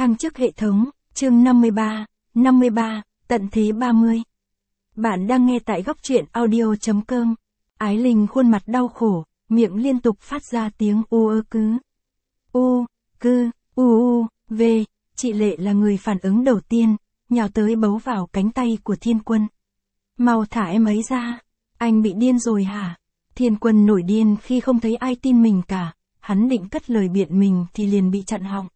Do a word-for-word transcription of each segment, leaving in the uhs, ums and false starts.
Thăng chức hệ thống, chương năm mươi ba, năm mươi ba, tận thế ba mươi. Bạn đang nghe tại góc truyện audio.com. Ái Linh khuôn mặt đau khổ, miệng liên tục phát ra tiếng u ơ cứ. U, cư, u u, v, chị Lệ là người phản ứng đầu tiên, nhào tới bấu vào cánh tay của Thiên Quân. Mau thả em ấy ra, anh bị điên rồi hả? Thiên Quân nổi điên khi không thấy ai tin mình cả, hắn định cất lời biện mình thì liền bị chặn họng.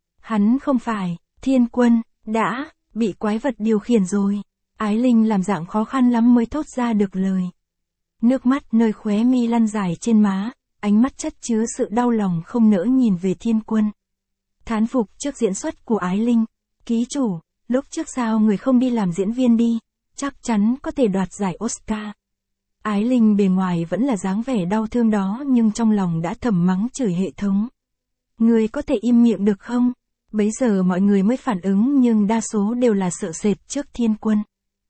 Hắn không phải, Thiên Quân, đã, bị quái vật điều khiển rồi. Ái Linh làm dạng khó khăn lắm mới thốt ra được lời. Nước mắt nơi khóe mi lăn dài trên má, ánh mắt chất chứa sự đau lòng không nỡ nhìn về Thiên Quân. Thán phục trước diễn xuất của Ái Linh, ký chủ, lúc trước sao người không đi làm diễn viên đi, chắc chắn có thể đoạt giải Oscar. Ái Linh bề ngoài vẫn là dáng vẻ đau thương đó nhưng trong lòng đã thầm mắng chửi hệ thống. Người có thể im miệng được không? Bấy giờ mọi người mới phản ứng nhưng đa số đều là sợ sệt trước Thiên Quân.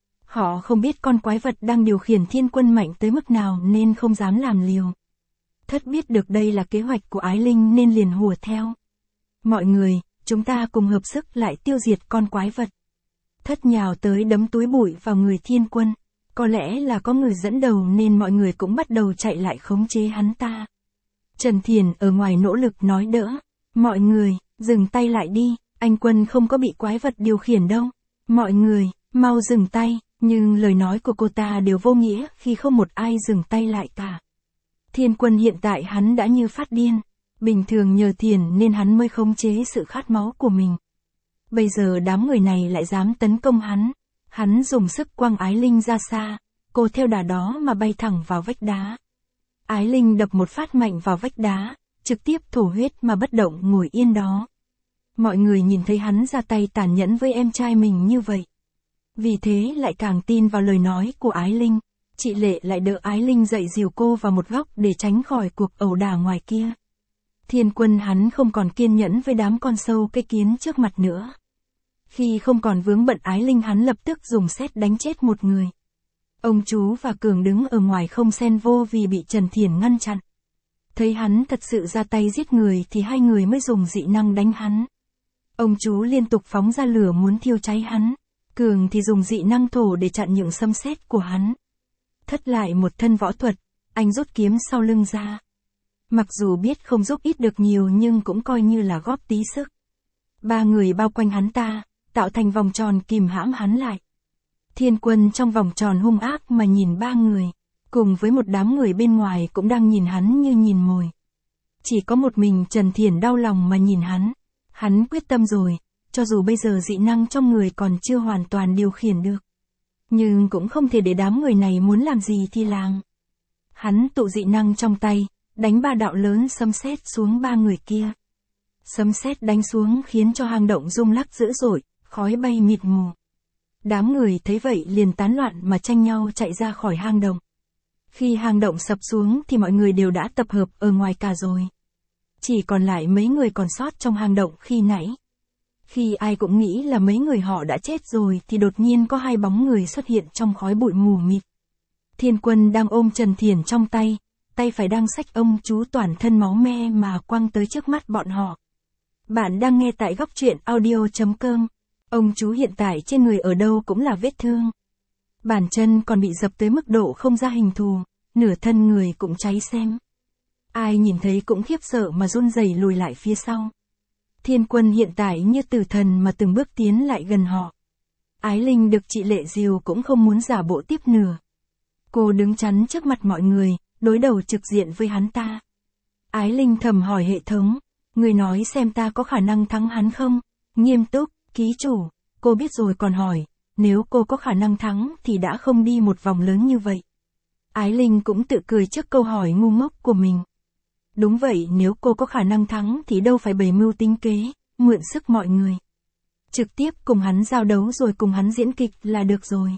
Họ không biết con quái vật đang điều khiển Thiên Quân mạnh tới mức nào nên không dám làm liều. Thất biết được đây là kế hoạch của Ái Linh nên liền hùa theo. Mọi người, chúng ta cùng hợp sức lại tiêu diệt con quái vật. Thất nhào tới đấm túi bụi vào người Thiên Quân. Có lẽ là có người dẫn đầu nên mọi người cũng bắt đầu chạy lại khống chế hắn ta. Trần Thiền ở ngoài nỗ lực nói đỡ. Mọi người, dừng tay lại đi, anh Quân không có bị quái vật điều khiển đâu. Mọi người, mau dừng tay, nhưng lời nói của cô ta đều vô nghĩa khi không một ai dừng tay lại cả. Thiên Quân hiện tại hắn đã như phát điên. Bình thường nhờ Thiền nên hắn mới khống chế sự khát máu của mình. Bây giờ đám người này lại dám tấn công hắn. Hắn dùng sức quăng Ái Linh ra xa, cô theo đà đó mà bay thẳng vào vách đá. Ái Linh đập một phát mạnh vào vách đá, trực tiếp thổ huyết mà bất động ngồi yên đó. Mọi người nhìn thấy hắn ra tay tàn nhẫn với em trai mình như vậy. Vì thế lại càng tin vào lời nói của Ái Linh. Chị Lệ lại đỡ Ái Linh dậy dìu cô vào một góc để tránh khỏi cuộc ẩu đả ngoài kia. Thiên Quân hắn không còn kiên nhẫn với đám con sâu cây kiến trước mặt nữa. Khi không còn vướng bận Ái Linh hắn lập tức dùng sét đánh chết một người. Ông chú và Cường đứng ở ngoài không xen vô vì bị Trần Thiền ngăn chặn. Thấy hắn thật sự ra tay giết người thì hai người mới dùng dị năng đánh hắn. Ông chú liên tục phóng ra lửa muốn thiêu cháy hắn. Cường thì dùng dị năng thổ để chặn những xâm sét của hắn. Thất lại một thân võ thuật, anh rút kiếm sau lưng ra. Mặc dù biết không giúp ích được nhiều nhưng cũng coi như là góp tí sức. Ba người bao quanh hắn ta, tạo thành vòng tròn kìm hãm hắn lại. Thiên Quân trong vòng tròn hung ác mà nhìn ba người, cùng với một đám người bên ngoài cũng đang nhìn hắn như nhìn mồi. Chỉ có một mình Trần Thiền đau lòng mà nhìn hắn. Hắn quyết tâm rồi, cho dù bây giờ dị năng trong người còn chưa hoàn toàn điều khiển được. Nhưng cũng không thể để đám người này muốn làm gì thì làm. Hắn tụ dị năng trong tay, đánh ba đạo lớn sấm sét xuống ba người kia. Sấm sét đánh xuống khiến cho hang động rung lắc dữ dội, khói bay mịt mù. Đám người thấy vậy liền tán loạn mà tranh nhau chạy ra khỏi hang động. Khi hang động sập xuống thì mọi người đều đã tập hợp ở ngoài cả rồi. Chỉ còn lại mấy người còn sót trong hang động khi nãy. Khi ai cũng nghĩ là mấy người họ đã chết rồi thì đột nhiên có hai bóng người xuất hiện trong khói bụi mù mịt. Thiên Quân đang ôm Trần Thiền trong tay, tay phải đang xách ông chú toàn thân máu me mà quăng tới trước mắt bọn họ. Bạn đang nghe tại góc truyện audio.com. Ông chú hiện tại trên người ở đâu cũng là vết thương. Bàn chân còn bị dập tới mức độ không ra hình thù, nửa thân người cũng cháy xém. Ai nhìn thấy cũng khiếp sợ mà run rẩy lùi lại phía sau. Thiên Quân hiện tại như tử thần mà từng bước tiến lại gần họ. Ái Linh được chị Lệ dìu cũng không muốn giả bộ tiếp nửa. Cô đứng chắn trước mặt mọi người, đối đầu trực diện với hắn ta. Ái Linh thầm hỏi hệ thống, người nói xem ta có khả năng thắng hắn không? Nghiêm túc, ký chủ, cô biết rồi còn hỏi, nếu cô có khả năng thắng thì đã không đi một vòng lớn như vậy. Ái Linh cũng tự cười trước câu hỏi ngu ngốc của mình. Đúng vậy, nếu cô có khả năng thắng thì đâu phải bày mưu tính kế, mượn sức mọi người. Trực tiếp cùng hắn giao đấu rồi cùng hắn diễn kịch là được rồi.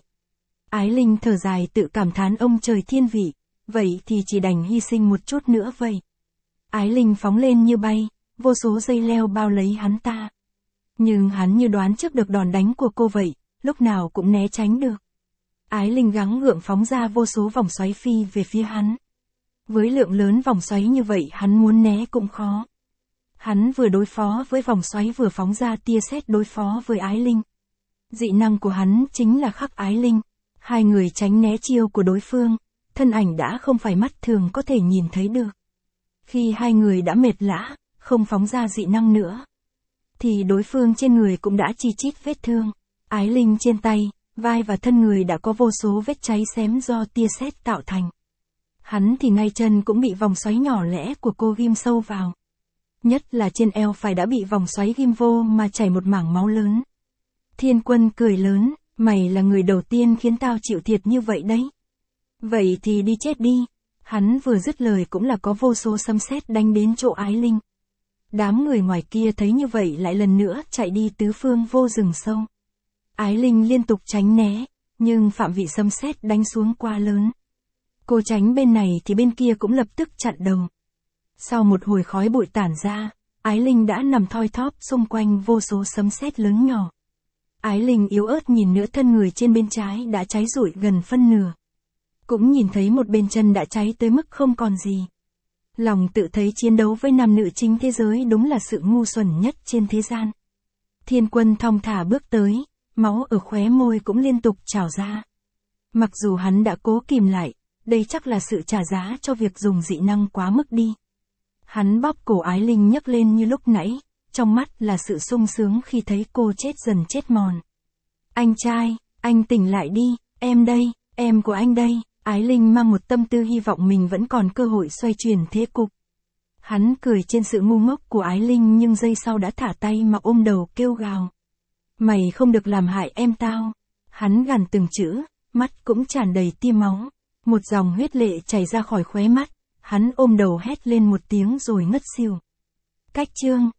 Ái Linh thở dài tự cảm thán ông trời thiên vị, vậy thì chỉ đành hy sinh một chút nữa vậy. Ái Linh phóng lên như bay, vô số dây leo bao lấy hắn ta. Nhưng hắn như đoán trước được đòn đánh của cô vậy, lúc nào cũng né tránh được. Ái Linh gắng gượng phóng ra vô số vòng xoáy phi về phía hắn. Với lượng lớn vòng xoáy như vậy hắn muốn né cũng khó. Hắn vừa đối phó với vòng xoáy vừa phóng ra tia sét đối phó với Ái Linh. Dị năng của hắn chính là khắc Ái Linh. Hai người tránh né chiêu của đối phương, thân ảnh đã không phải mắt thường có thể nhìn thấy được. Khi hai người đã mệt lã, không phóng ra dị năng nữa, thì đối phương trên người cũng đã chi chít vết thương. Ái Linh trên tay, vai và thân người đã có vô số vết cháy xém do tia sét tạo thành. Hắn thì ngay chân cũng bị vòng xoáy nhỏ lẻ của cô ghim sâu vào. Nhất là trên eo phải đã bị vòng xoáy ghim vô mà chảy một mảng máu lớn. Thiên Quân cười lớn, mày là người đầu tiên khiến tao chịu thiệt như vậy đấy. Vậy thì đi chết đi. Hắn vừa dứt lời cũng là có vô số sấm sét đánh đến chỗ Ái Linh. Đám người ngoài kia thấy như vậy lại lần nữa chạy đi tứ phương vô rừng sâu. Ái Linh liên tục tránh né, nhưng phạm vị sấm sét đánh xuống quá lớn. Cô tránh bên này thì bên kia cũng lập tức chặn đầu. Sau một hồi khói bụi tản ra, Ái Linh đã nằm thoi thóp xung quanh vô số sấm sét lớn nhỏ. Ái Linh yếu ớt nhìn nửa thân người trên bên trái đã cháy rụi gần phân nửa. Cũng nhìn thấy một bên chân đã cháy tới mức không còn gì. Lòng tự thấy chiến đấu với nam nữ chính thế giới đúng là sự ngu xuẩn nhất trên thế gian. Thiên Quân thong thả bước tới, máu ở khóe môi cũng liên tục trào ra. Mặc dù hắn đã cố kìm lại, đây chắc là sự trả giá cho việc dùng dị năng quá mức đi. Hắn bóp cổ Ái Linh nhấc lên như lúc nãy, trong mắt là sự sung sướng khi thấy cô chết dần chết mòn. Anh trai, anh tỉnh lại đi, em đây, em của anh đây. Ái Linh mang một tâm tư hy vọng mình vẫn còn cơ hội xoay chuyển thế cục. Hắn cười trên sự ngu ngốc của Ái Linh nhưng giây sau đã thả tay mà ôm đầu kêu gào. Mày không được làm hại em tao. Hắn gằn từng chữ, mắt cũng tràn đầy tia máu. Một dòng huyết lệ chảy ra khỏi khóe mắt, hắn ôm đầu hét lên một tiếng rồi ngất xỉu. Cách chương